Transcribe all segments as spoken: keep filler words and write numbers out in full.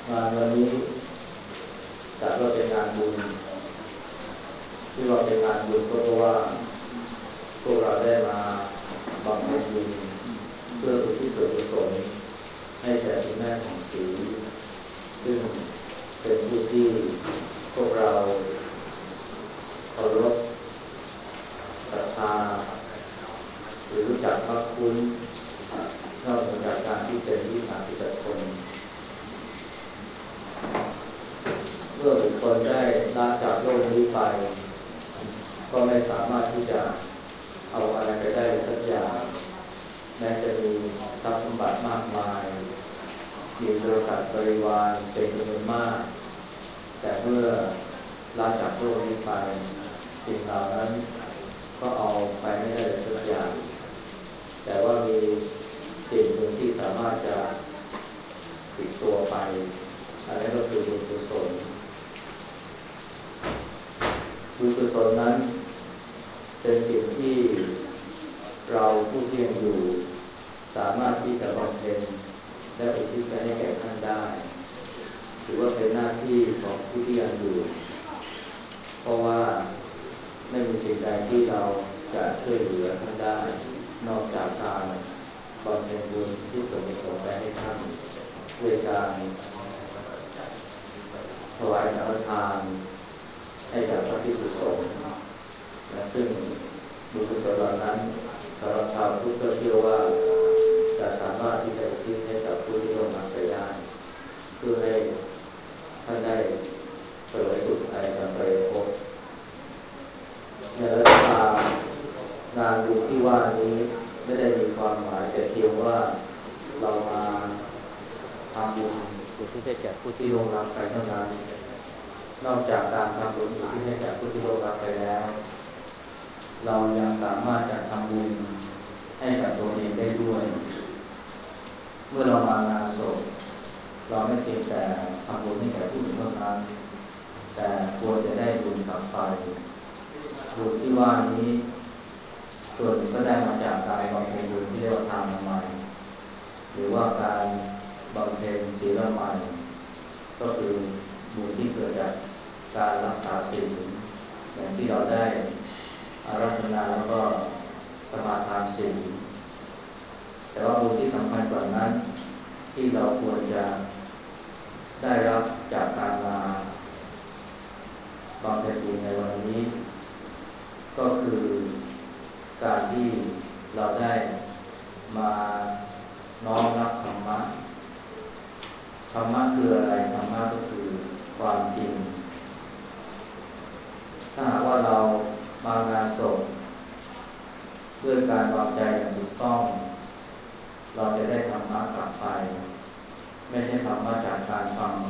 งานวันนี้จัดว่าเป็นงานบุญที่ว่าเป็นงานบุญก็เพราะว่าพวกเราได้มาบำเพ็ญบุญเพื่ออุทิศส่วนกุศลให้แก่คุณแม่ของศรีซึ่งเป็นผู้ที่พวกเราเคารพศรัทธาหรือรู้จักมักคุ้นนอกจากการที่เป็นวิสาสิกชนเมื่อบุคคลได้ลาจากโลกนี้ไปก็ไม่สามารถที่จะเอาอะไรไปได้สักอย่างแม้จะมีทรัพย์สมบัติมากมายมีบริษัทบริวารเป็นจำนวนมากแต่เมื่อลาจากโลกนี้ไปสิ่งเหล่านั้นก็เอาไปไม่ได้เลยสักอย่างแต่ว่ามีสิ่งหนึ่งที่สามารถจะติดตัวไปอันนี้ก็คือบุญกุศลบุญกุศลนั้นเป็นสิ่งที่เราผู้ที่ยังอยู่สามารถที่จะบำเพ็ญและอุทิศไปให้แก่ท่านได้ถือว่าเป็นหน้าที่ของผู้ที่ยังอยู่เพราะว่าไม่มีสิ่งใดที่เราจะช่วยเหลือท่านได้นอกจากการบำเพ็ญบุญที่ส่วนกุศลไปให้ท่านด้วยการถวายสังฆทานให้กับพระภิกษุสงฆ์และซึ่งบุญกุศลเหล่านั้นสำหรับชาวพุทธก็เชื่อว่าจะสามารถที่จะอุทิศให้กับผู้ที่ล่วงลับไปได้เพื่อให้ท่านได้เสวยสุขในสัมปรายภพอย่างไรก็ตามงานบุญที่ว่านี้ไม่ได้มีความหมายแต่เพียงว่าเรามาทำบุญอุทิศให้แก่ผู้ที่ล่วงลับไปเท่านั้นนอกจากการทำบุญอุทิศให้แก่ผู้ที่ล่วงลับไปแล้วเรายังสามารถจะทำบุญให้กับตัวเองได้ด้วยเมื่อเรามางานศพเราไม่เพียงแต่ทำบุญให้แก่ผู้อื่นเท่านั้นแต่ควรจะได้บุญกลับไปบุญที่ว่านี้ส่วนก็ได้มาจากการบำเพ็ญบุญที่เรียกว่าทานละไมหรือว่าการบำเพ็ญศีลละไมก็คือบุญที่เกิดจากการรักษาศีลอย่างที่เราได้อาราธนาแล้วก็สมาทานศีลแต่ว่าบุญที่สำคัญกว่านั้นที่เราควรจะได้รับจากการมาบำเพ็ญบุญในวันนี้ก็คือการที่เราได้มาน้อมรับธรรมะธรรมะคืออะไรธรรมะก็คือความจริงถ้าหากว่าเรามางานศพด้วยการวางใจอย่างถูกต้องเราจะได้ธรรมะกลับไปไม่ใช่ธรรมะจากการฟัง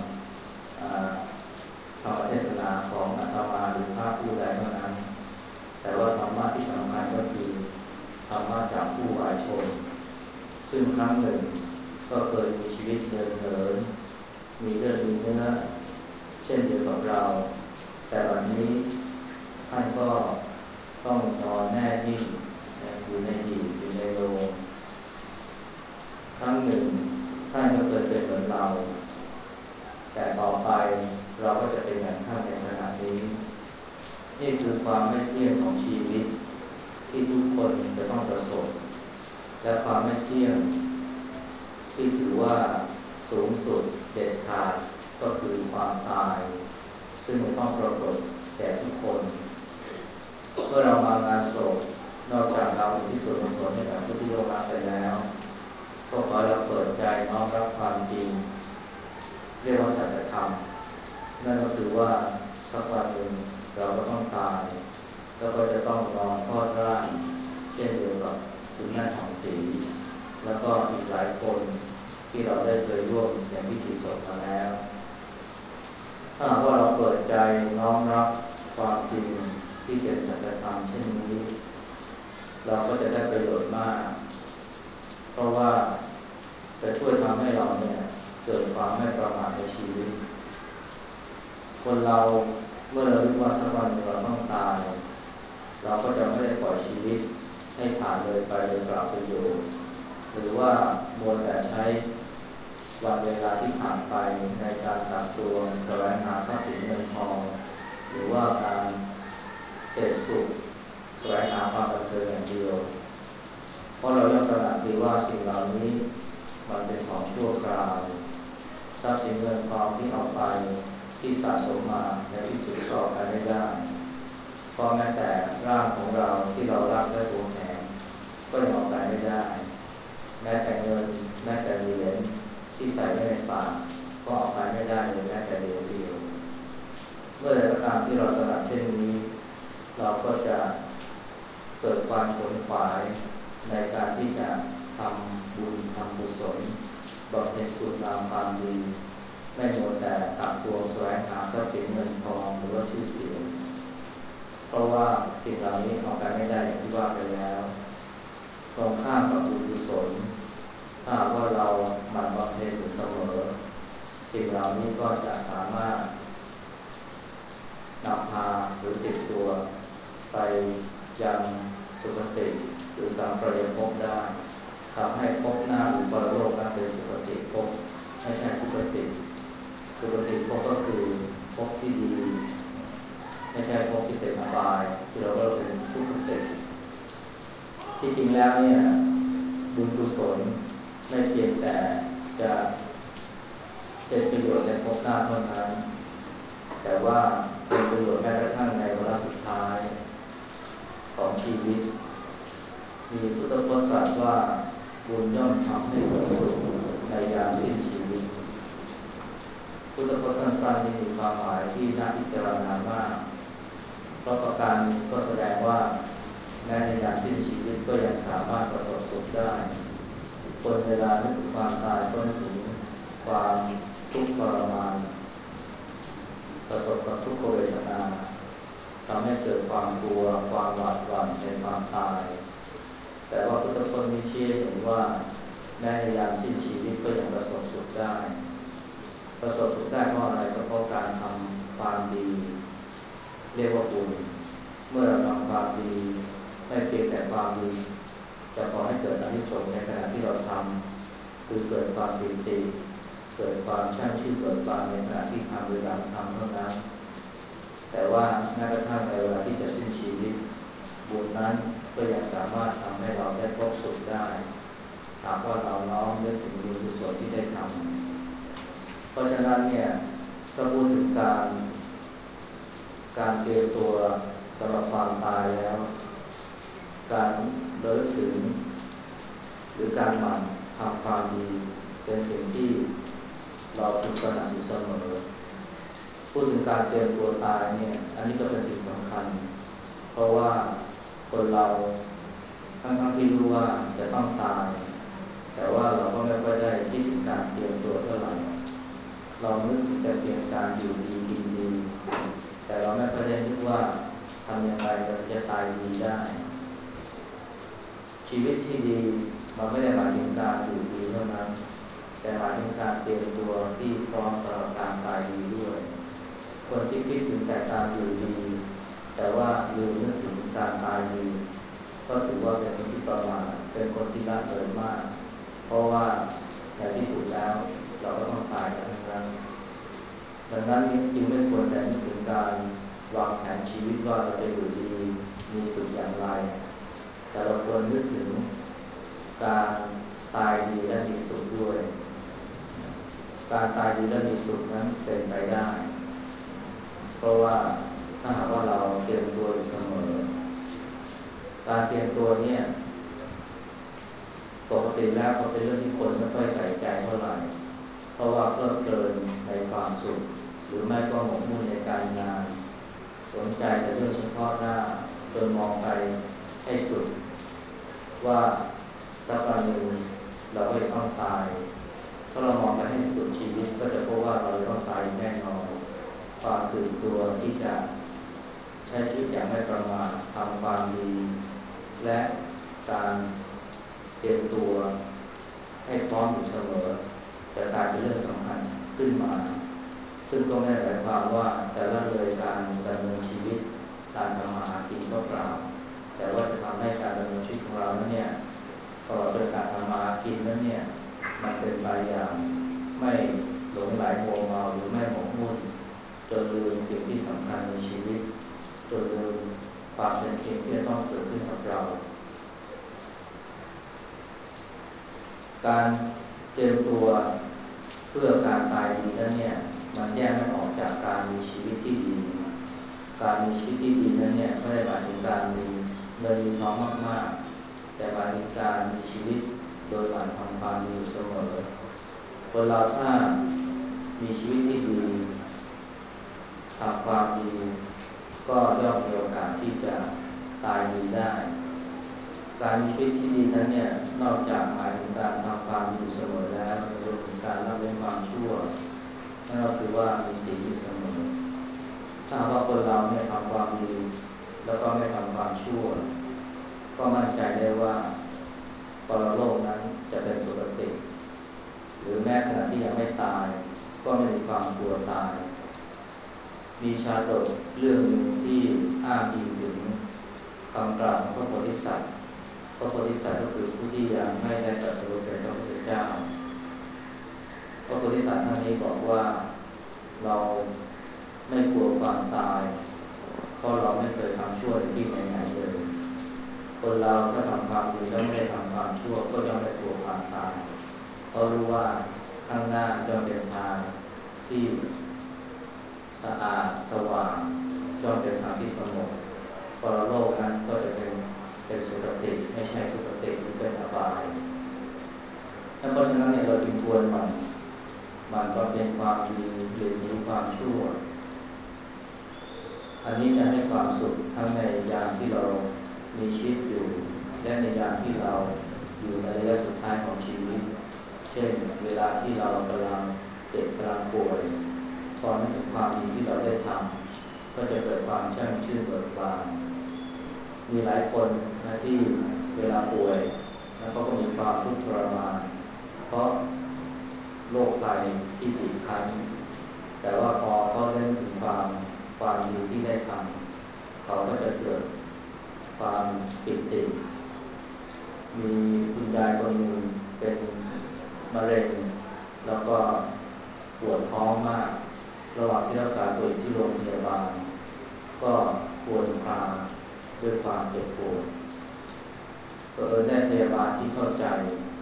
ธรรมเทศนาของอาตมาหรือพระผู้ใดเท่านั้นแต่ว่าธรรมะที่สำคัญก็คือธรรมะจากผู้วายชนซึ่งครั้งหนึ่งก็เคยมีชีวิตเดินเหินมีเลือดมีเนื้อเช่นเดียวกับเราแต่วันนี้ท่านก็ต้องนอนแน่นิ่งอยู่ในหีบอยู่ในโรงครั้งหนึ่งท่านก็เคยเป็นเหมือนเราแต่ต่อไปเราก็จะเป็นอย่างท่านในขณะนี้นี่คือความไม่เที่ยงของชีวิตที่ทุกคนจะต้องประสบและความไม่เที่ยงที่ถือว่าสูงสุดเด็ดขาดก็คือความตายซึ่งจะต้องปรากฏแก่ทุกคนเมื่อเรามางานศพนอกจากเราที่ส่วนกุศลให้กับผู้ที่ล่วงลับไปแล้วก็ขอเราเปิดใจน้อมรับความจริงเรียกว่าสัจธรรมนั่นก็คือว่าสักวันหนึ่งเราก็ต้องตายแล้วก็จะต้องนอนทอดร่างเช่นเดียวกับคุณแม่ของศรีแล้วก็อีกหลายคนที่เราได้เคยร่วมในพิธีศพมาแล้วถ้าว่าเราเปิดใจน้อมรับความจริงที่เป็นสัจธรรมเช่นนี้เราก็จะได้ประโยชน์มากเพราะว่าจะช่วยทำให้เราเนี่ยเกิดความไม่ประมาทในชีวิตคนเราเมื่อเรารู้ว่าสักวันเราต้องตายเราก็จะไม่ได้ปล่อยชีวิตให้ผ่านเลยไปโดยเปล่าประโยชน์หรือว่ามัวแต่ใช้วันเวลาที่ผ่านไปในการตักตวงแสวงหาทรัพย์สินเงินทองหรือว่าการเสพสุขแสวงหาความบันเทิงอย่างเดียวเพราะเราย่อมตระหนักดีว่าสิ่งเหล่านี้มันเป็นของชั่วคราวทรัพย์สินเงินทองที่เอาไปที่สะสมมาในที่สุดก็เอาไปไม่ได้เพราะแม้แต่ร่างของเราที่เรารักและหวงแหนก็ยังเอาไปไม่ได้แม้แต่เงินแม้แต่เหรียญที่ใส่ไว้ในปากก็เอาไปไม่ได้เลยแม้แต่เหรียญเดียวเมื่อใดก็ตามที่เราตระหนักเช่นนี้เราก็จะเกิดความขวนขวายในการที่จะทำบุญทำกุศลบำเพ็ญคุณงามความดีไม่หมดแต่ตักตวงแสวงหาทรัพย์สินเงินทองหรือว่าชื่อเสียงเพราะว่าสิ่งเหล่านี้เอาไปไม่ได้อย่างที่ว่าไปแล้วตรงข้ามกับบุญกุศลถ้าว่าเราหมั่นบำเพ็ญอยู่เสมอสิ่งเหล่านี้ก็จะสามารถนำพาหรือติดตัวไปยังสุคติหรือสัมปรายภพได้ทำให้ภพหน้าหรือปรโลกนั้นเป็นสุคติภพไม่ใช่ทุกติสุคติภพก็คือภพที่ดีไม่ใช่ภพที่เป็นอบายที่เราเรียกเป็นทุกติที่จริงแล้วเนี่ยบุญกุศลไม่เพียงแต่จะเป็นประโยชน์ในภพหน้าเท่านั้นแต่ว่าเป็นประโยชน์แม้กระทั่งในวาระสุดท้ายของชีวิตมีพุทธพจน์ตรัสว่าบุญย่อมทำให้เกิดสุขในยามสิ้นชีวิตพุทธพจน์สั้นๆนี้มีความหมายที่น่าพิจารณามากเพราะประการนี้ก็แสดงว่าแม้ในยามสิ้นชีวิตก็ยังสามารถประสบสุขได้คนเวลานึกถึงความตายก็นึกถึงความทุกข์ทรมานประสบกับทุกขเวทนาทำให้เกิดความกลัวความหวาดหวั่นในความตายแต่ว่าพุทธพจน์มีชี้เห็นว่าแม้ในยามสิ้นชีวิตก็ยังประสบสุขได้ประสบสุขได้เพราะอะไรก็เพราะการทำความดีเรียกว่าบุญเมื่อเราทำความดีไม่เพียงแต่ความดีจะขอให้เกิดอานิสงส์ในขณะที่เราทำคือเกิดความปีติเกิดความช่างชื่นเกิดความในขณะที่ทำเวลาทำเท่านั้นแต่ว่าแม้กระทั่งในเวลาที่จะสิ้นชีวิตบุญนั้นก็ยังสามารถทำให้เราได้พบสุขได้หากว่าเราน้อมนึกถึงบุญกุศลที่ได้ทำเพราะฉะนั้นเนี่ยถ้าพูดถึงการการเตรียมตัวสำหรับความตายแล้วการระลึกถึงหรือการหมั่นทำความดีเป็นสิ่งที่เราพึงตระหนักอยู่เสมอพูดถึงการเตรียมตัวตายเนี่ยอันนี้ก็เป็นสิ่งสำคัญเพราะว่าคนเราทั้งๆที่รู้ว่าจะต้องตายแต่ว่าเราก็ไม่ค่อยได้คิดถึงการเตรียมตัวเท่าไหร่เรานึกถึงแต่เพียงการอยู่ดีกินดีแต่เราไม่ค่อยได้นึกว่าทำอย่างไรเราจะตายดีได้ชีวิตที่ดีมันไม่ได้หมายถึงการอยู่ดีเท่านั้นแต่หมายถึงการเตรียมตัวที่พร้อมสำหรับการตายดีด้วยคนที่คิดถึงแต่การอยู่ดีแต่ว่าลืมนึกถึงการตายดีก็ถือว่าเป็นคนที่ประมาทเป็นคนที่ละเลยมากเพราะว่าในที่สุดแล้วเราก็ต้องตายกันทั้งนั้นดังนั้นจึงไม่ควรแต่นึกถึงการวางแผนชีวิตว่าเราจะอยู่ดีมีสุขอย่างไรแต่เราควรนึกถึงการตายดีและมีสุขด้วยการตายดีและมีสุขนั้นเป็นไปได้เพราะว่าถ้าหากว่าเราเตรียมตัวอยู่เสมอการเตรียมตัวเนี่ยปกติแล้วก็เป็นเรื่องที่คนไม่ค่อยใส่ใจเท่าไหร่เพราะว่าเพลิดเพลินในความสุขหรือไม่ก็หมกมุ่นในการงานสนใจแต่เรื่องเฉพาะหน้าจนมองไปให้สุดว่าสักวันหนึ่งเราก็จะต้องตายถ้าเรามองไปให้สุดชีวิตก็จะพบว่าเราจะต้องตายแน่นอนความตื่นตัวที่จะใช้ชีวิตอย่างไม่ประมาททำความดีและการเตรียมตัวให้พร้อมอยู่เสมอจะกลายเป็นเรื่องสำคัญขึ้นมาซึ่งก็ไม่ได้หมายความว่าจะละเลยการดำเนินชีวิตการทำมาหากินก็เปล่าแต่ว่าจะทำให้การดำเนินชีวิตของเรานั้นเนี่ยตลอดโดยการทำมาหากินนั้นเนี่ยมันเป็นไปอย่างไไม่หลงไหลมัวเมาหรือไม่หมกมุ่นจนลืมสิ่งที่สำคัญในชีวิตจนลืมความเป็นจริงที่ต้องเกิดขึ้นกับเราการเตรียมตัวเพื่อการตายดีนั้นเนี่ยมันแยกไม่ออกจากการมีชีวิตที่ดีการมีชีวิตที่ดีนั้นเนี่ยไม่ได้หมายถึงการมีเงินมีทองมากๆแต่หมายถึงการมีชีวิตโดยหมั่นทำความดีเสมอคนเราถ้ามีชีวิตที่ดีทำความดีก็ย่อมมีโอกาสที่จะตายดีได้การมีชีวิตที่ดีนั้นเนี่ยนอกจากหมายถึงการทำความดีเสมอแล้วรวมถึงการละเว้นความชั่วนั่นก็คือว่ามีศีลอยู่เสมอถ้าว่าคนเราเนี่ยทำความดีแล้วก็ไม่ทำความชั่วก็มั่นใจได้ว่าปรโลกนั้นจะเป็นสุคติหรือแม้ขณะที่ยังไม่ตายก็ไม่มีความกลัวตายมีชาดกเรื่องหนึ่งที่อ้างอิงถึงคำกล่าวของพระโพธิสัตว์พระโพธิสัตว์ก็คือผู้ที่ยังไม่ได้ตรัสรู้เป็นพระพุทธเจ้าพระโพธิสัตว์ท่านนี้บอกว่าเราไม่กลัวความตายเพราะเราไม่เคยทำชั่วในที่ไหนๆเลยคนเราถ้าทำความดีแล้วไม่ได้ทำความชั่วก็ย่อมไม่กลัวความตายเพราะรู้ว่าข้างหน้าย่อมเป็นทางที่สะอาดสว่างย่อมเป็นทางที่สงบปรโลกนั้นก็จะเป็นเป็นสุคติไม่ใช่ทุกติหรือเป็นอบายเพราะฉะนั้นเนี่ยเราจึงควรมันมันก็เป็นความดีหรือมีความชั่วอันนี้จะให้ความสุขทั้งในยามที่เรามีชีวิตอยู่และในยามที่เราอยู่ในระยะสุดท้ายของชีวิตเช่นเวลาที่เรากำลังเจ็บกำลังป่วยพอนึกถึงความดีที่เราได้ทำก็จะเกิดความแช่มชื่นเบิกบานมีหลายคนนะที่เวลาป่วยแล้วก็มีความทุกข์ทรมานเพราะโรคภัยที่บีบคั้นแต่ว่าพอเขาได้ถึงความความดีที่ได้ทำเขาก็จะเกิดความปิติมีคุณยายคนหนึ่งเป็นมะเร็งแล้วก็ปวดท้องมากระหว่างที่รักษาตัวอยู่ที่โรงพยาบาลก็ปวดคลางด้วยความเจ็บปวดก็เออได้พยาบาลที่เข้าใจ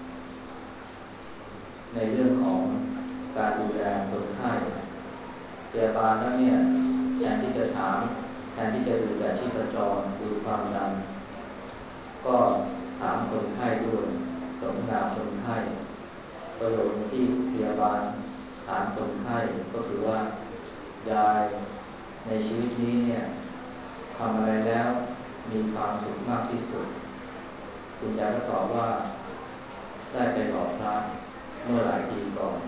ในเรื่องของการดูแลคนไข้พยาบาลนั้นเนี่ยแทนที่จะถามแทนที่จะดูแต่ชีพจรดูความดันก็ถามคนไข้ด้วยสนทนาคนไข้ประโยชน์ที่พยาบาลถามคนไข้ก็คือว่ายายในชีวิตนี้เนี่ยทำอะไรแล้วมีความสุขมากที่สุดคุณยายก็ตอบว่าได้ไปหล่อพระเมื่อหลายปีก่อน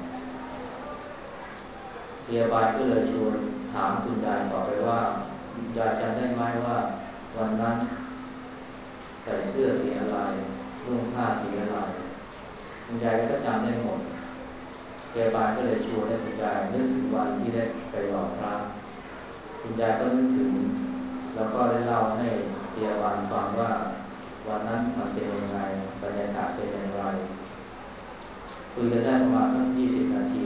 พยาบาลก็เลยชวนถามคุณยายต่อไปว่าคุณยายจำได้ไหมว่าวันนั้นใส่เสื้อสีอะไรนุ่งผ้าสีอะไรคุณยายก็จำได้หมดพยาบาลก็เลยชวนให้คุณยายนึกถึงวันที่ได้ไปหล่อพระคุณยายก็นึกถึงแล้วก็ได้เล่าให้พยาบาลฟังว่าวันนั้นมันเป็นยังไงบรรยากาศเป็นอย่างไรคุยกันได้ประมาณสักยี่สิบนาที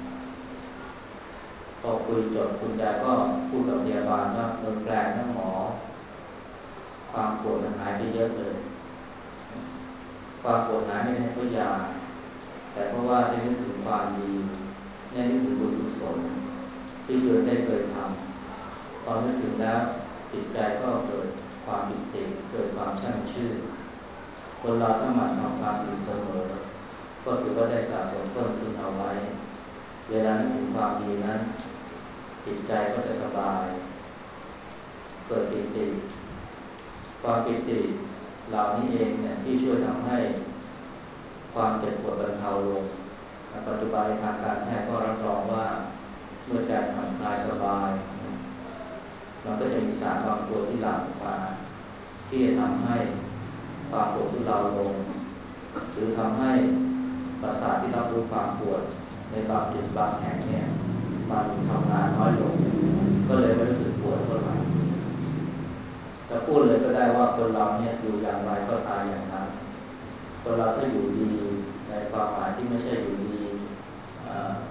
พอคุยจบคุณยายก็พูดกับพยาบาลว่าเออแปลกนะหมอความปวดมันหายไปเยอะเลยความปวดหายไม่ใช่เพราะยาแต่เพราะว่าได้นึกถึงความดีได้นึกถึงบุญกุศลที่ตัวได้เคยทำพอนึกถึงแล้วจิตใจก็เกิดความปิติเกิดความแช่มชื่นคนเราถ้าหมั่นทำความดีเสมอก็ถือว่าได้สะสมเพิ่มขึ้นเอาไว้เวลานึกถึงความดีนั้นจิตใจก็จะสบายเกิดปิติความปิติเหล่านี้เองเนี่ยที่ช่วยทำให้ความเจ็บปวดบรรเทาลงปัจจุบันในทางการแพทย์ก็รับรองว่าเมื่อใจผ่อนคลายสบายมันก็จะมีสารบางตัวที่หลั่งออกมาที่จะทำให้ความปวดทุเลาลงหรือทำให้ประสาทที่รับรู้ความปวดในบางจุดบางแห่งเนี่ยมันทำงานน้อยลงก็เลยไม่รู้สึกปวดเท่าไหร่จะพูดเลยก็ได้ว่าคนเราเนี่ยอยู่อย่างไรก็ตายอย่างนั้นคนเราถ้าอยู่ดีในความหมายที่ไม่ใช่อยู่ดี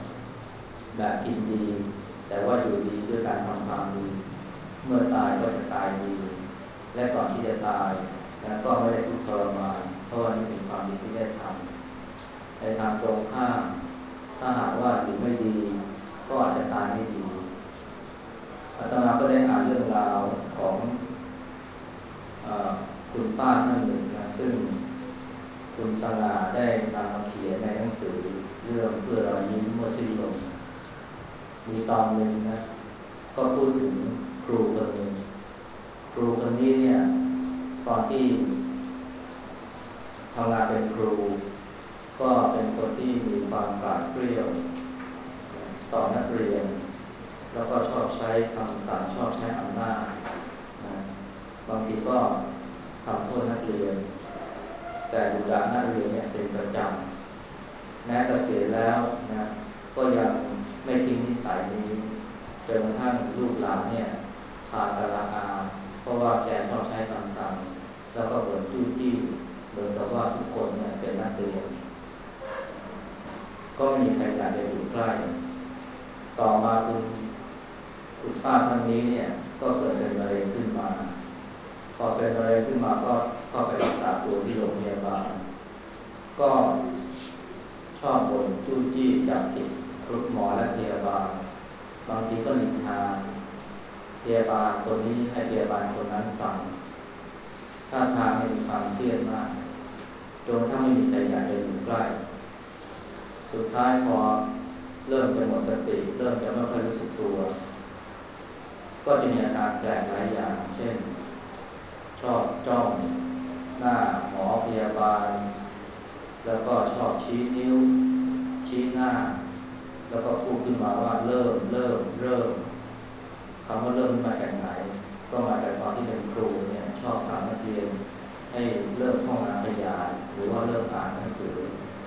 กินดีแต่ว่าอยู่ดีด้วยการทำความดีเมื่อตายก็จะตายดีและก่อนที่จะตายแล้วก็ไม่ได้ทุกข์ทรมานเพราะว่านี่เป็นความดีที่ได้ทำในทางตรงข้ามถ้าหากว่าอยู่ไม่ดีก็อาจจะตายไม่ดีอาตมาก็ได้อ่านเรื่องราวของเอ่อคุณป้าท่านหนึ่งนะซึ่งคุณสง่าได้นำมาเขียนในหนังสือเรื่องเพื่อรอยยิ้มเมื่อสิ้นลมมีตอนหนึ่งนะก็พูดถึงครูคนหนึ่งครูคนนี้เนี่ยตอนที่ทำงานเป็นครูก็เป็นคนที่มีความปราดเปรี้ยวต่อนักเรียนแล้วก็ชอบใช้คำสั่งชอบใช้อำนาจนะบางทีก็ทำโทษนักเรียนแต่ดุด่านักเรียนเนี่ยเป็นประจำแม้เกษียณแล้วนะก็ยังไม่ทิ้งนิสัยนี้จนกระทั่งลูกหลานเนี่ยพากันละอาเพราะว่าแกชอบใช้คำสั่งแล้วก็บ่นจู้จี้เหมือนกับว่าทุกคนเนี่ยเป็นนักเรียนก็ไม่มีใครอยากจะอยู่ใกล้ต่อมาคุณคุณป้าท่านนี้เนี่ยก็เกิดเป็นมะเร็งขึ้นมาพอเป็นมะเร็งขึ้นมาก็เข้าไปรักษาตัวที่โรงพยาบาลก็ชอบบ่นจู้จี้จับผิดคุณหมอและพยาบาลบางทีก็นินทาพยาบาลคนนี้ให้พยาบาลคนนั้นฟังท่าทางมีความเครียดมากจนถ้าไม่มีใครอยากจะอยู่ใกล้สุดท้ายพอเริ่มจะหมดสติเริ่มจะไม่ค่อยรู้สึกตัวก็จะมีอาการแปลกหลายอย่างเช่นชอบจ้องหน้าหมอพยาบาลแล้วก็ชอบชี้นิ้วชี้หน้าแล้วก็พูดขึ้นมาว่าเริ่มเริ่มเริ่มคำว่าเริ่มมาจากไหนก็มาจากตอนที่เป็นครูเนี่ยชอบสั่งนักเรียนให้เริ่มท่องอ่านขยายหรือว่าเริ่มอ่านหนังสือ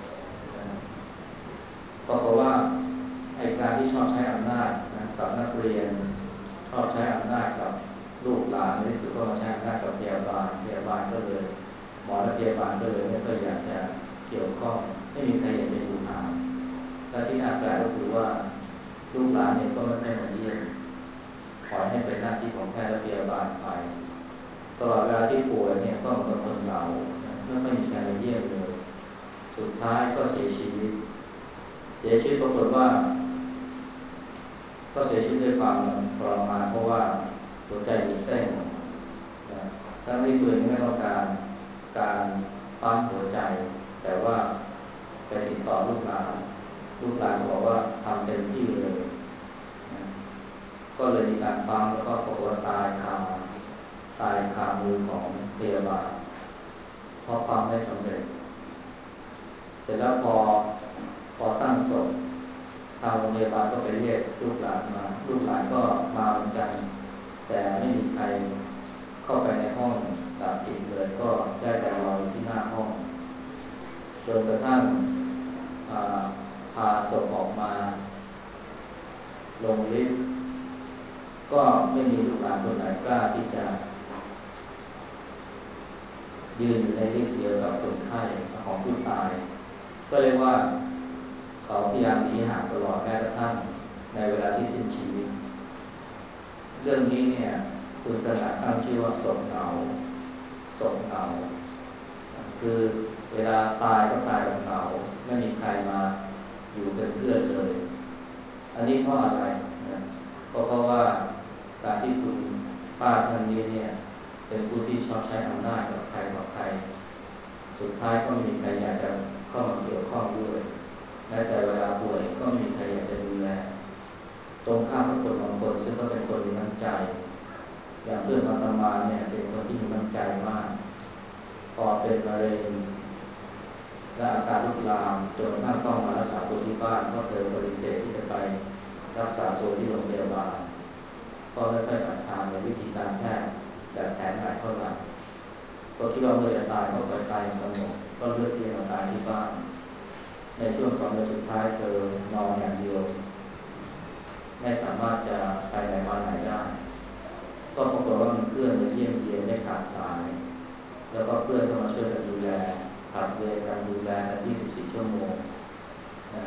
เพราะว่าไอ้การที่ชอบใช้อำนาจนะกับนักเรียนชอบใช้อำนาจกับลูกหลานในที่สุดก็มาใช้อำนาจกับพยาบาลพยาบาลก็เลยหมอและพยาบาลก็เลยไม่ค่อยอยากจะเกี่ยวข้องไม่มีใครอยากจะอยู่ห่างและที่น่าแปลกก็คือว่าลูกหลานเนี่ยก็ไม่ได้มาเยี่ยมขอให้เป็นหน้าที่ของแพทย์และพยาบาลไปตลอดเวลาที่ป่วยเนี่ยก็เหมือนกับคนเหงาไม่ค่อยมีใครมาเยี่ยมเลยสุดท้ายก็เสียชีวิตเสียชีวิตปรากฏว่าก็เสียชีวิตด้วยความทรมานเพราะว่าหัวใจหยุดเต้นทั้งที่ตัวเองไม่ต้องการการปั๊มหัวใจแต่ว่าไปติดต่อลูกหลานลูกหลานบอกว่าทำเต็มที่เลยก็เลยมีการปั๊มแล้วก็ปรากฏตายคาตายคามือของพยาบาลเพราะปั๊มไม่สำเร็จเสร็จแล้วพอพอตั้งศพทางโรงพยาบาลก็ไปเรียกลูกหลานมาลูกหลานก็มาเหมือนกันแต่ไม่มีใครเข้าไปในห้องดับจิตเลยก็ได้แต่รออยู่ที่หน้าห้องจนกระทั่งพาศพออกมาลงลิฟต์ก็ไม่มีลูกหลานคนไหนกล้าที่จะยืนอยู่ในลิฟต์เดียวกับคนไข้ของผู้ตายก็เรียกว่าเขาพยายามหนีห่างตลอดแม้กระทั่งในเวลาที่สิ้นชีวิตเรื่องนี้เนี่ยคุณสง่าตั้งชื่อว่าศพเหงาศพเหงาคือเวลาตายก็ตายแบบเหงาไม่มีใครมาอยู่เป็นเพื่อนเลยอันนี้เพราะอะไรนะก็เพราะว่าการที่คุณป้าท่านนี้เนี่ยเป็นผู้ที่ชอบใช้อำนาจกับใครต่อใครสุดท้ายก็ไม่มีใครอยากจะเข้ามาเกี่ยวข้องด้วยแม้แต่เวลาป่วยก็ไม่มีใครอยากจะดูแลตรงข้ามกับคนบางคนซึ่งก็เป็นคนมีน้ำใจอย่างเพื่อนอาตมาเนี่ยเป็นคนที่มีน้ำใจมากพอเป็นมะเร็งและอาการลุกลามจนกระทั่งต้องมารักษาตัวที่บ้านเพราะเธอปฏิเสธที่จะไปรักษาตัวที่โรงพยาบาลเพราะไม่ค่อยศรัทธาในวิธีการแพทย์แบบแผนไทยเท่าไหร่ก็คิดว่าเมื่อจะตายก็ไปตายสงบก็เลือกที่จะมาตายที่บ้านในช่วงสองเดือนสุดท้ายเธอนอนอย่างเดียวไม่สามารถจะไปไหนมาไหนได้ก็ปรากฏว่ามีเพื่อนมาเยี่ยมเยียนไม่ขาดสายแล้วก็เพื่อนก็มาช่วยกันดูแลผลัดเวรกันดูแลกันยี่สิบสี่ชั่วโมงนะ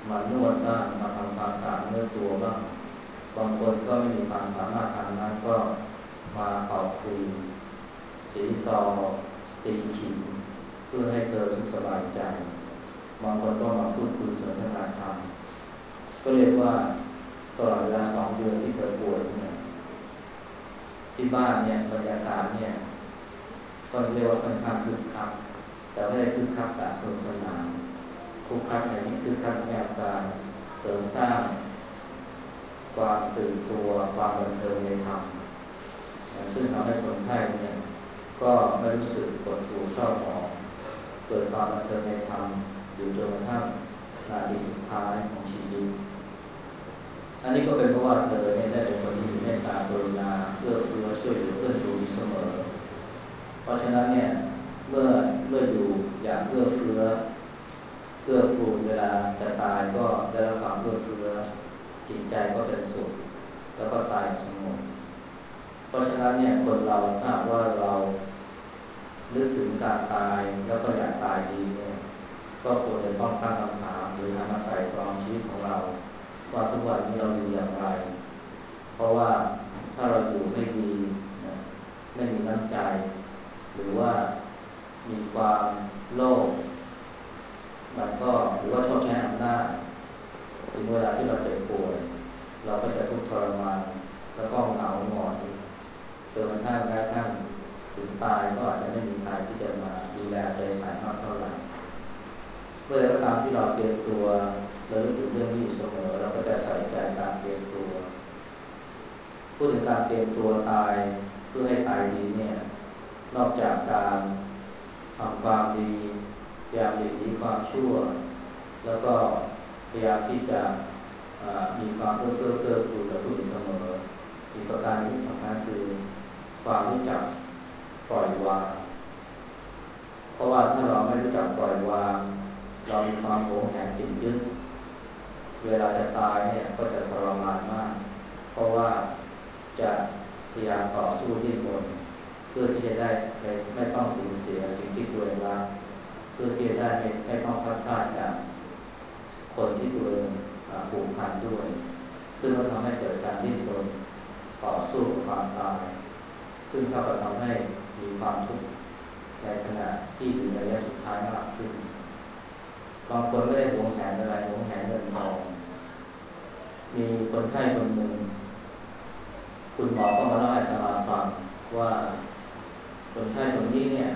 มานวดบ้างมาทำความสะอาดเนื้อตัวบ้างบางคนก็ไม่มีความสามารถทางนั้นก็มาเป่าคลีสีซอตีขิมเพื่อให้เธอรู้สบายใจบางคนก็มาพูดคุยสนทนาธรรมก็เรียกว่าตลอดเวลาสองเดือนที่เธอป่วยเนี่ยที่บ้านเนี่ยบรรยากาศเนี่ยก็เรียกว่าค่อนข้างคึกคักแต่ไม่ได้คึกคักแบบสนุกสนานคึกคักในนี้คึกคักในการเสริมสร้างความตื่นตัวความบันเทิงในธรรมซึ่งทำให้คนไข้เนี่ยก็ไม่รู้สึกปวดหัวเศร้าหมองเกิดความบันเทิงในธรรมอยู่จนกระทั่งนาทีสุดท้ายของชีวิตอันนี้ก็เป็นเพราะว่าเธอเนี่ยได้เป็นคนที่มีเมตตากรุณาเอื้อเฟื้อช่วยเหลือเพื่อนฝูงเสมอเพราะฉะนั้นเนี่ยเมื่อเมื่ออยู่อย่างเอื้อเฟื้อเอื้อเฟื้อเวลาจะตายก็ได้รับความเอื้อเฟื้อจิตใจก็เป็นสุขแล้วก็ตายสงบเพราะฉะนั้นเนี่ยคนเราถ้าว่าเรานึกถึงการตายแล้วก็อยากตายดีเนี่ยก็ควรจะต้องตั้งคำถามหรือทำมาไต่ตรองชีวิตของเราว่าทุกวันนี้เราอยู่อย่างไรเพราะว่าถ้าเราอยู่ไม่ดีนะไม่มีน้ำใจหรือว่ามีความโลภมันก็หรือว่าชอบใช้อำนาจถึงเวลาที่เราเจ็บป่วยเราก็จะทุกข์ทรมานแล้วก็เหงาหงอยจนกระทั่งแม้กระทั่งถึงตายก็อาจจะไม่มีใครที่จะมาดูแลใจใส่มากเท่าไหร่เมื่อก็ตามที่เราเตรียมตัวเราลึกถึงเรื่องนี้อยู่เสมอเราก็จะใส่ใจการเตรียมตัวพูดถึงการเตรียมตัวตายเพื่อให้ตายดีเนี่ยนอกจากการทำความดีพยายามหลีกเลี่ยงความชั่วแล้วก็พยายามที่จะมีความเอื้อเฟื้อเกื้อกูลกับผู้อื่นเสมออีกประการที่สำคัญคือความรู้จักปล่อยวางเพราะว่าถ้าเราไม่รู้จักปล่อยวางเรามีความโหยหาจิตยึดเวลาจะตายเนี่ยก็จะทรมานมากเพราะว่าจะพยายามต่อสู้ดิ้นรนเพื่อที่จะได้ไม่ต้องสูญเสียสิ่งที่ตัวเองรักเพื่อที่จะได้ไม่ไม่ต้องพลาดพลาดจากคนที่ตัวเองผูกพันด้วยซึ่งก็ทำให้เกิดการดิ้นรนต่อสู้กับความตายซึ่งเท่ากับทำให้มีความทุกข์ในขณะที่อยู่ในระยะสุดท้ายมากขึ้นบางคนไม่ได้หวงแหนอะไรหวงแหนเงินทองมีคนไข้คนหนึ่งคุณหมอก็มาเล่าให้อาจารย์ฟังว่าคนไข้คนนี้เนี่ย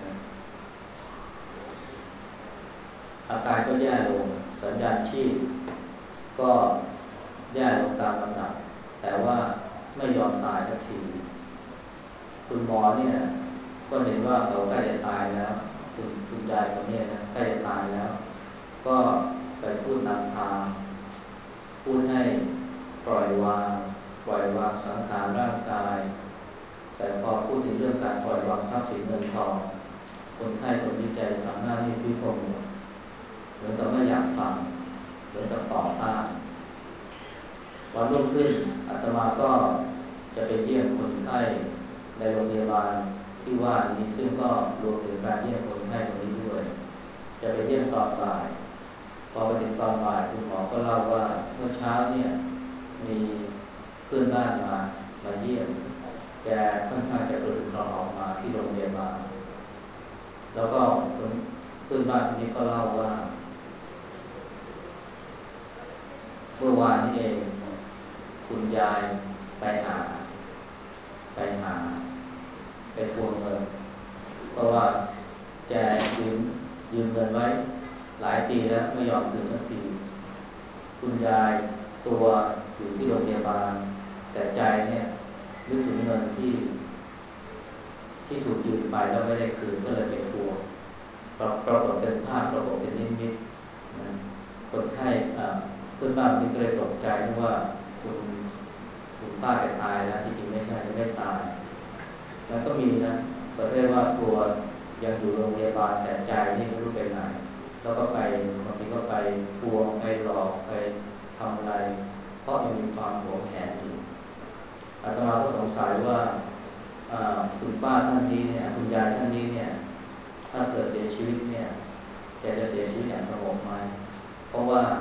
อาการก็แย่ลงสัญญาณชีพก็แย่ลงตามลำดับแต่ว่าไม่ยอมตายสักทีคุณหมอเนี่ยก็เห็นว่าเขาใกล้จะตายแล้วคุณคุณยายคนนี้นะใกล้จะตายแล้วก็ไปพูดนำทางพูดให้ปล่อยวางปล่อยวางสังขารร่างกายแต่พอพูดถึงเรื่องการปล่อยวางทรัพย์สินเงินทองคนไข้คนวิจัยทำหน้าที่พิพงเหมือนกับไม่อยากฟังเหมือนกับต่อต้านวันรุ่งขึ้นอาตมาก็จะไปเยี่ยมคนไข้ในโรงพยาบาลที่ว่านี้ซึ่งก็รวมถึงการเยี่ยมคนไข้คนนี้ด้วยจะไปเยี่ยมตอนบ่ายพอไปถึงตอนบ่ายคุณหมอก็เล่าว่าเมื่อเช้าเนี่ยมีเพื่อนบ้านมามาเยี่ยมแกค่อนข้างจะกระตือรือร้นออกมาที่โรงพยาบาลแล้วก็เพื่อนบ้านคนนี้ก็เล่าว่าเมื่อวานนี้เองคุณยายไปหาไปหาไปทวงเงินเพราะว่าแกยืมยืมเงินไว้หลายปีแล้วไม่ยอมคืนสักทีคุณยายตัวอยู่ที่โรงพยาบาลแต่ใจเนี่ยนึกถึงเงินที่ที่ถูกยืมไปแล้วไม่ได้คืนก็เลยไปทวงปรากฏเป็นภาพปรากฏเป็นนิมิตนะคนไข้เพื่อนบ้านนี่ก็เลยตกใจนึกว่าคุณคุณป้าแกตายแล้วที่จริงไม่ใช่ไม่ตายแล้วก็มีนะประเภทว่าตัวยังอยู่โรงพยาบาลแต่ใจนี่ไม่รู้ไปไหนแล้วก็ไปบางทีก็ไปทวงไปหลอกไปทำอะไรเพราะยังมีความหวงแหนอยู่อาตมาก็สงสัยว่าคุณป้าท่านนี้เนี่ยคุณยายท่านนี้เนี่ยถ้าเกิดเสียชีวิตเนี่ยแกจะเสียชีวิตอย่างสงบไหมเพราะว่า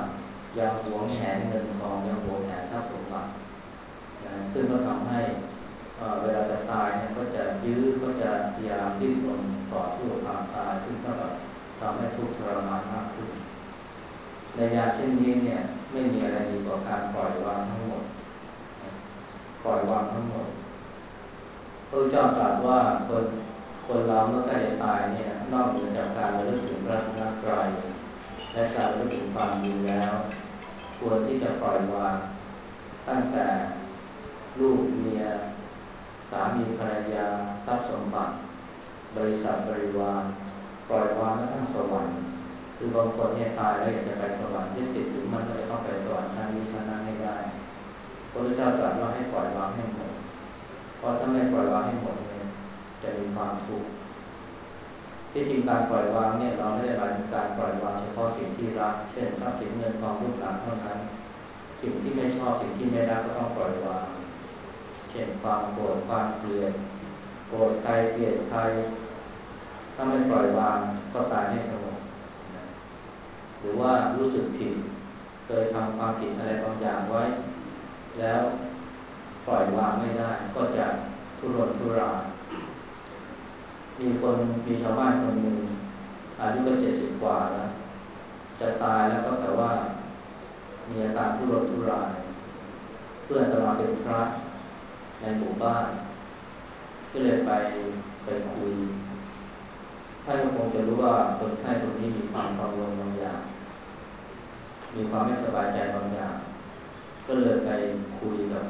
ยังหวงแหนเงินทองยังหวงแหนทรัพย์สมบัตินะซึ่งก็ทำให้เวลาจะตายเนี่ยก็จะยื้อก็จะพยายามดิ้นรนต่อสู้กับความตายซึ่งเท่ากับทำให้ทุกข์ทรมานมากขึ้นในยามเช่นนี้เนี่ยไม่มีอะไรดีกว่าการปล่อยวางทั้งหมดปล่อยวางทั้งหมดพระเจ้าตรัสว่าคนคนเราเมื่อใกล้จะตายเนี่ยนอกเหนือจากการระลึกถึงพระรัตนตรัยและการระลึกถึงความดีแล้วควรที่จะปล่อยวางตั้งแต่ลูกเมียสามีภรรยาทรัพย์สมบัติบริษัทบริวารปล่อยวางแม้ทั้งสวรรค์คือบางคนเนี่ยตายแล้วอยากจะไปสวรรค์ที่ติดถึงมันก็จะต้องไปสวรรค์ชั้นนี้ชั้นนั้นให้ได้พระพุทธเจ้าตรัสว่าให้ปล่อยวางให้หมดเพราะถ้าไม่ปล่อยวางให้หมดเนี่ยจะมีความทุกข์ที่จริงการปล่อยวางเนี่ยเราไม่ได้หมายถึงการปล่อยวางเฉพาะสิ่งที่รักเช่นทรัพย์สินเงินทองรูปหลังเท่านั้นสิ่งที่ไม่ชอบสิ่งที่ไม่รักก็ต้องปล่อยวางเช่นความโกรธความเกลียดโกรธใครเกลียดใครถ้าไม่ปล่อยวางก็ตายไม่สงบหรือว่ารู้สึกผิดเคยทำความผิดอะไรบางอย่างไว้แล้วปล่อยวางไม่ได้ก็จะทุรนทุรายมีคนมีชาวบ้านคนหนึ่งอายุก็เจ็ดสิบกว่าแล้วจะตายแล้วก็แต่ว่ามีอาการทุรนทุรายเพื่อนตมาเป็นพระในหมู่บ้านก็เลยไปไปคุยท่านก็คงจะรู้ว่าคนไข้คนนี้มีความกังวลบางอย่างมีความไม่สบายใจบางอย่างก็เลยไปคุยกับ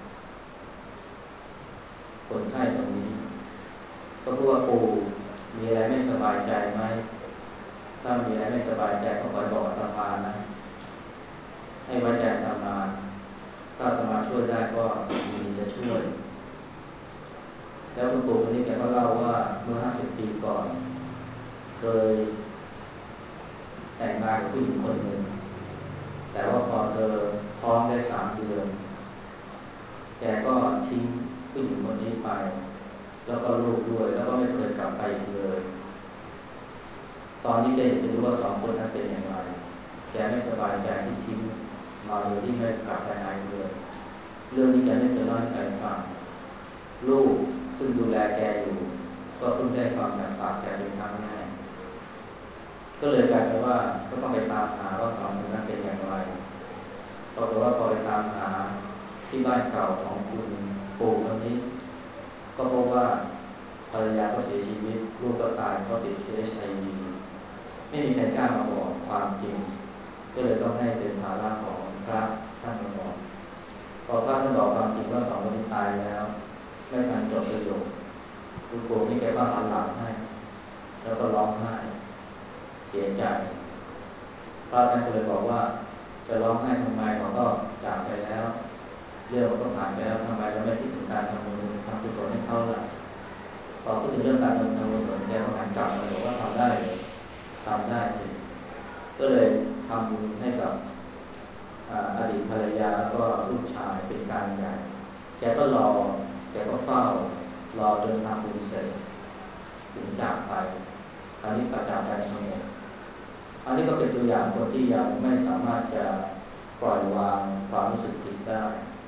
คนไข้คนนี้ก็พูดว่าปู่มีอะไรไม่สบายใจไหมถ้ามีอะไรไม่สบายใจก็คอยบอกอาตมานะให้ไว้ใจอาตมาถ้าอาตมาช่วยได้ก็ยินดีจะช่วยแล้วคุณปู่คนนี้แกก็เล่าว่าเมื่อห้าสิบปีก่อนเคยแต่งงานกับผู้หญิงคนหนึ่งแต่ว่าพอเธอท้องได้สามเดือนแกก็ทิ้งผู้หญิงคนนี้ไปแล้วก็ลูกด้วยแล้วก็ไม่เคยกลับไปอีกเลยตอนนี้แกอยากจะรู้ว่าสองคนนั้นเป็นอย่างไรแกไม่สบายใจที่ทิ้งมาโดยที่ไม่กลับไปไหนเลยเรื่องนี้แกไม่เคยเล่าให้ใครฟังลูกซึ่งดูแลแกอยู่ก็เพิ่งได้ฟังจากปากแกเป็นครั้งแรกก็เลยกลายเป็นว่าก็ต้องไปตามหาว่าสองคนนั้นเป็นอย่างไรปรากฏว่าพอไปตามหาที่บ้านเก่าของคุณปู่คนนี้ก็พบว่าภรรยาก็เสียชีวิตลูกก็ตายเพราะติดเชื้อ เอช ไอ วี ไม่มีใครกล้ามาบอกความจริงก็เลยต้องให้เป็นภาระของพระท่านมาบอกพอพระท่านบอกความจริงว่าสองคนนี้ตายแล้วไม่ทันจบประโยคคุณปู่นี่แกก็หันหลังให้แล้วก็ร้องไห้เสียใจพระท่านก็เลยบอกว่าจะร้องไห้ทำไมเขาก็จากไปแล้วเรื่องมันก็ผ่านไปแล้วทำไมเราไม่คิดถึงการทำบุญทำกุศลให้เขาล่ะพอพูดถึงเรื่องการทำบุญทำกุศลแกก็หันกลับมาบอกว่าทำได้เลยทำได้สิก็เลยทำบุญให้กับอดีตภรรยาแล้วก็ลูกชายเป็นการใหญ่แกก็รอแกก็เฝ้ารอจนทำบุญเสร็จถึงจากไปคราวนี้ก็จากไปสงบอันนี้ก็เป็นตัวอย่างคนที่ยังไม่สามารถจะปล่อยวางความรู้สึกผิดได้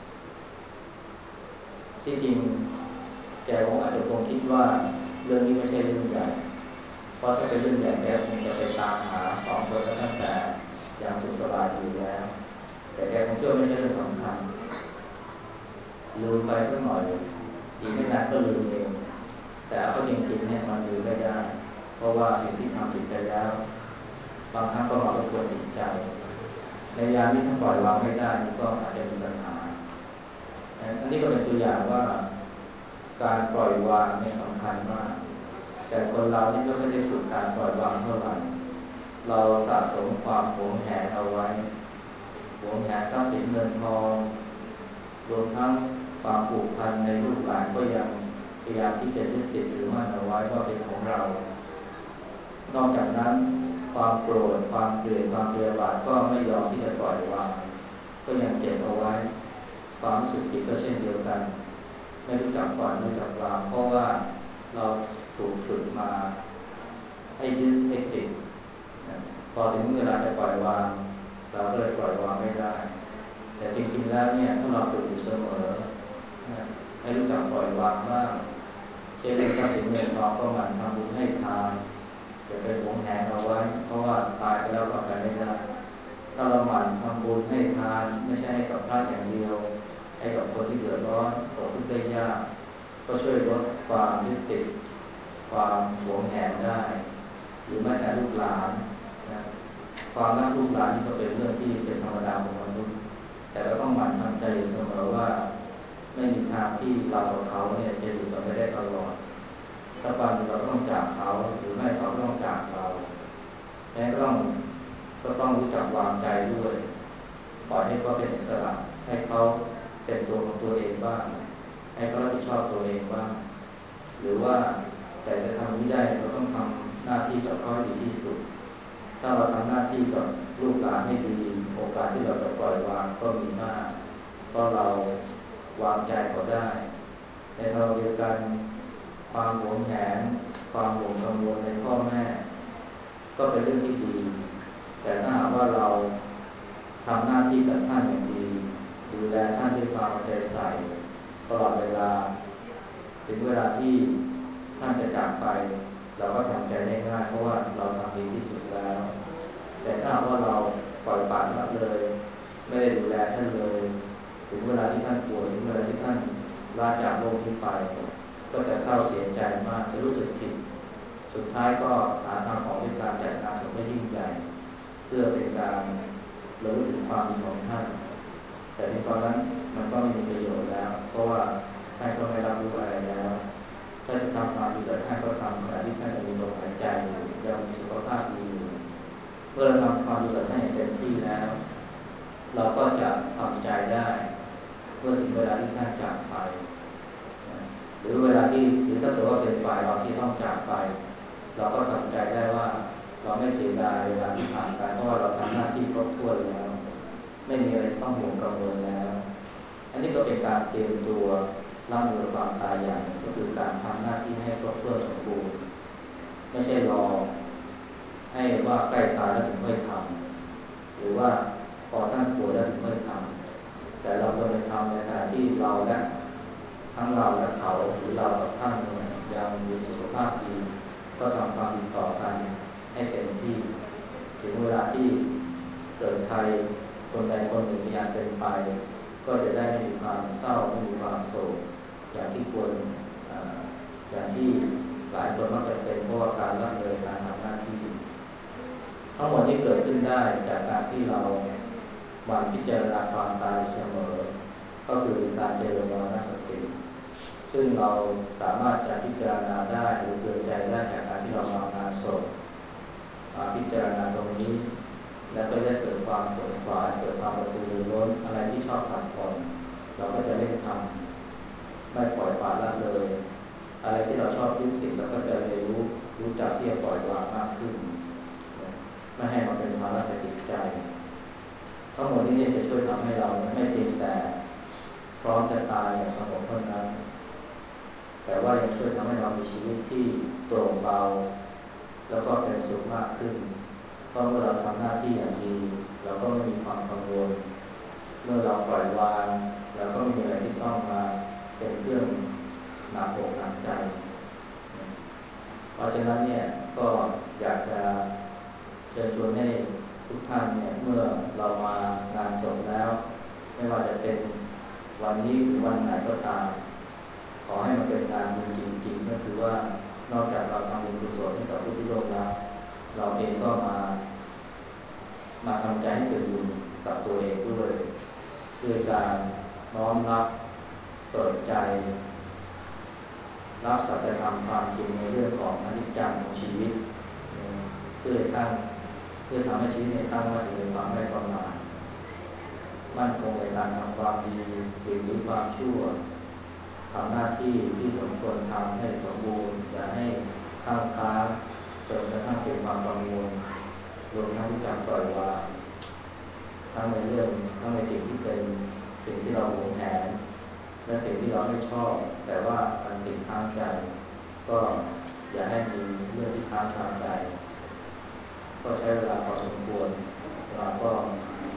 ที่จริงแกคงอาจจะคงคิดว่าเรื่องนี้ไม่ใช่เรื่องใหญ่เพราะถ้าเป็นเรื่องใหญ่แกคงจะไปตามหาสองคนตั้งแต่ยังสุขสบายอยู่แล้วแต่แกคงเชื่อไม่ใช่เรื่องสำคัญลืมไปสักหน่อยอีกไม่นานก็ลืมเองแต่เอาจริงๆเนี่ยมันลืมไม่ได้เพราะว่าสิ่งที่ทำผิดไปแล้วบางครั้งก็มารบกวนจิตใจในยามที่ถ้าปล่อยวางไม่ได้ก็อาจจะมีปัญหาอันนี้ก็เป็นตัวอย่างว่าการปล่อยวางเนี่ยสำคัญมากแต่คนเรานี่ไม่ค่อยได้ฝึกการปล่อยวางเท่าไหร่เราสะสมความหวงแหนเอาไว้หวงแหนทรัพย์สินเงินทองรวมทั้งความผูกพันในลูกหลานก็ยังพยายามที่จะยึดติดถือมั่นเอาไว้ว่าเป็นของเรานอกจากนั้นความโกรธความเกลียดความพยาบาทก็ไม่ยอมที่จะปล่อยวางก็ยังเก็บเอาไว้ความรู้สึกผิดก็เช่นเดียวกันไม่รู้จักปล่อยไม่รู้จักวางเพราะว่าเราถูกฝึกมาให้ยึดให้ติดพอถึงเวลาจะปล่อยวางเราก็เลยปล่อยวางไม่ได้แต่จริงๆแล้วเนี่ยถ้าเราฝึกอยู่เสมอให้รู้จักปล่อยวางบ้างเช่นเรื่องทรัพย์สินเงินทองก็หมั่นทำบุญให้ทานอย่าไปหวงแหนเอาไว้เพราะว่าตายไปแล้วก็ไปไม่ได้ถ้าเราหมั่นทำบุญให้ทานไม่ใช่ให้กับพระอย่างเดียวให้กับคนที่เดือดร้อนตกทุกข์ได้ยากก็ช่วยลดความยึดติดความหวงแหนได้หรือแม้แต่ลูกหลานนะความรักลูกหลานนี่ก็เป็นเรื่องที่เป็นธรรมดาของมนุษย์แต่เราต้องหมั่นทำใจอยู่เสมอว่าไม่มีทางที่เรากับเขาเนี่ยจะอยู่กันไปได้ตลอดถ้าวันเราต้องจากเขาหรือไม่เขาก็ต้องจากเราแม้ก็ต้องก็ต้องรู้จักวางใจด้วยปล่อยให้เขาเป็นอิสระให้เขาเป็นตัวของตัวเองบ้างให้เขารับผิดชอบตัวเองบ้างหรือว่าแต่จะทำนี้ได้เราต้องทำหน้าที่กับเขาให้ดีที่สุดถ้าเราทำหน้าที่กับลูกหลานให้ดีโอกาสที่เราจะปล่อยวางก็มีมากเพราะเราวางใจเขาได้ในทางเดียวกันความหวงแหนความห่วงกังวลในพ่อแม่ก็เป็นเรื่องที่ดีแต่ถ้าหากว่าเราทำหน้าที่กับท่านอย่างดีดูแลท่านด้วยความเอาใจใส่ตลอดเวลาถึงเวลาที่ท่านจะจากไปเราก็ทำใจได้ง่ายเพราะว่าเราทำดีที่สุดแล้วแต่ถ้าว่าเราปล่อยปละละเลยไม่ได้ดูแลท่านเลยถึงเวลาที่ท่านป่วยถึงเวลาที่ท่านลาจากโลกนี้ไปก็จะเศร้าเสียใจมากจะรู้สึกผิดสุดท้ายก็หาทางออกด้วยการจัดงานศพให้ยิ่งใหญ่เพื่อเป็นการระลึกถึงความดีของท่านแต่ในตอนนั้นมันก็ไม่มีประโยชน์แล้วเพราะว่าท่านก็ไม่รับรู้อะไรแล้วถ้าจะทำความดีแต่ท่านก็ทำขณะที่ท่านยังมีลมหายใจอยู่ยังมีสุขภาพดีอยู่เมื่อเราทำความดีกับท่านอย่างเต็มที่แล้วเราก็จะทำใจได้เมื่อถึงเวลาที่ท่านจากไปหรือเวลาที่หรือถ้าเกิดว่าเป็นฝ่ายเราที่ต้องจากไปเราก็ทำใจได้ว่าเราไม่เสียดายเวลาที่ผ่านไปเพราะว่าเราทำหน้าที่ครบถ้วนแล้วไม่มีอะไรต้องห่วงกังวลแล้วอันนี้ก็เป็นการเตรียมตัวรับมือความตายอย่างก็คือการทำหน้าที่ให้ครบถ้วนสมบูรณ์ไม่ใช่รอให้ว่าใกล้ตายแล้วถึงค่อยทำหรือว่าพอท่านป่วยแล้วถึงค่อยทำแต่เราควรจะทำในขณะที่เราและทั้งเราและเขาหรือเรากับท่านเนี่ยยังมีสุขภาพดีก็ทำความดีต่อกันให้เต็มที่ถึงเวลาที่เกิดใครคนใดคนหนึ่งมีอันเป็นไปก็จะได้ไม่มีความเศร้าไม่มีความโศกอย่างที่ควรอย่างที่หลายคนมักจะเป็นเพราะว่าการละเลยการทำหน้าที่ทั้งหมดที่เกิดขึ้นได้จากการที่เราหมั่นพิจารณาความตายเสมอก็คือการเจริญมรณสติซึ่งเราสามารถจะพิจารณาได้หรือเตือนใจได้จากการที่เรามางานศพมาพิจารณาตรงนี้และก็ได้เกิดความขวนขวายเกิดความกระตือรือร้นอะไรที่ชอบผัดผ่อนเราก็จะเล่นทำไม่ปล่อยปละละเลยอะไรที่เราชอบยึดติดเราก็จะเรียนรู้รู้จักที่จะปล่อยวางมากขึ้นไม่ให้มันเป็นภาระกับจิตใจทั้งหมดนี้จะช่วยทำให้เราไม่เพียงแต่พร้อมจะตายอย่างสงบเท่านั้นแต่ว่ายังช่วยทำให้เรามีชีวิตที่โปร่งเบาแล้วก็เป็นสุขมากขึ้นเพราะเมื่อเราทำหน้าที่อย่างดีเราก็ไม่มีความกังวลเมื่อเราปล่อยวางเราก็ไม่มีอะไรที่ต้องมาเป็นเรื่องหนักอกหนักใจเพราะฉะนั้นเนี่ยก็อยากจะเชิญชวนให้ทุกท่านเนี่ยเมื่อเรามางานศพแล้วไม่ว่าจะเป็นวันนี้หรือวันไหนก็ตามขอให้มันเป็นงานบุญจริงๆก็คือว่านอกจากเราทำบุญกุศลให้กับผู้ที่ร่วมรับเราเองก็มามาทำใจให้เป็นบุญกับตัวเองด้วยด้วยการน้อมรับเปิดใจรับสัจธรรมความจริงในเรื่องของอนิจจังของชีวิตเพื่อตั้งเพื่อทำให้ชีวิตในตั้งมั่นอยู่ในความไม่ประมาทมั่นคงในการทำความดีหลีกเลี่ยงความชั่วทำหน้าที่ที่สมควรทำให้สมบูรณ์อย่าให้ข้างค้างจนกระทั่งเป็นความกังวลรวมทั้งรู้จักปล่อยวางทั้งในเรื่องทั้งในสิ่งที่เป็นสิ่งที่เราหวงแหนและสิ่งที่เราไม่ชอบแต่ว่ามันติดค้างใจก็อย่าให้มีเรื่องที่ค้างคาใจก็ใช้เวลาพอสมควรเราก็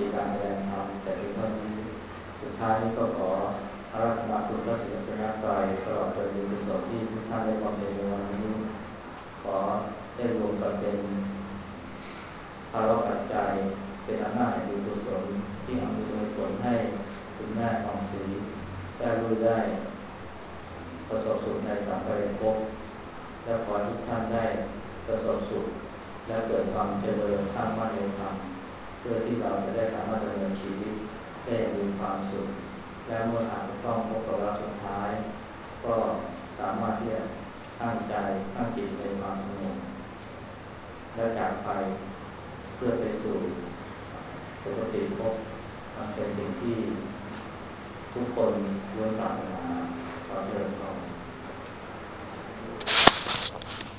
การแสดงธรรมแต่เพียงเท่านี้สุดท้ายนี้ก็ขออาราธนาคุณพระศรีรัตนตรัยตลอดจนบุญกุศลที่ทุกท่านได้บำเพ็ญในวันนี้ขอได้รวมกันเป็นภาระปัจจัยเป็นอำนาจแห่งบุญกุศลที่อำนวยผลให้คุณแม่ของศรีได้รู้ได้ประสบสุขในสัมปรายภพและขอทุกท่านได้ประสบสุขและเกิดความเจริญทั้งมั่นในธรรมเพื่อที่เราจะได้สามารถดำเนินชีวิตได้มีความสุขและเมื่อหากต้องพบกับเราสุดท้ายก็สามารถที่จะตั้งใจตั้งจิตในความสงบและจากไปเพื่อไปสู่สุคติภพมันเป็นสิ่งที่ทุกคนล้วนปรารถนาขอเจริญพร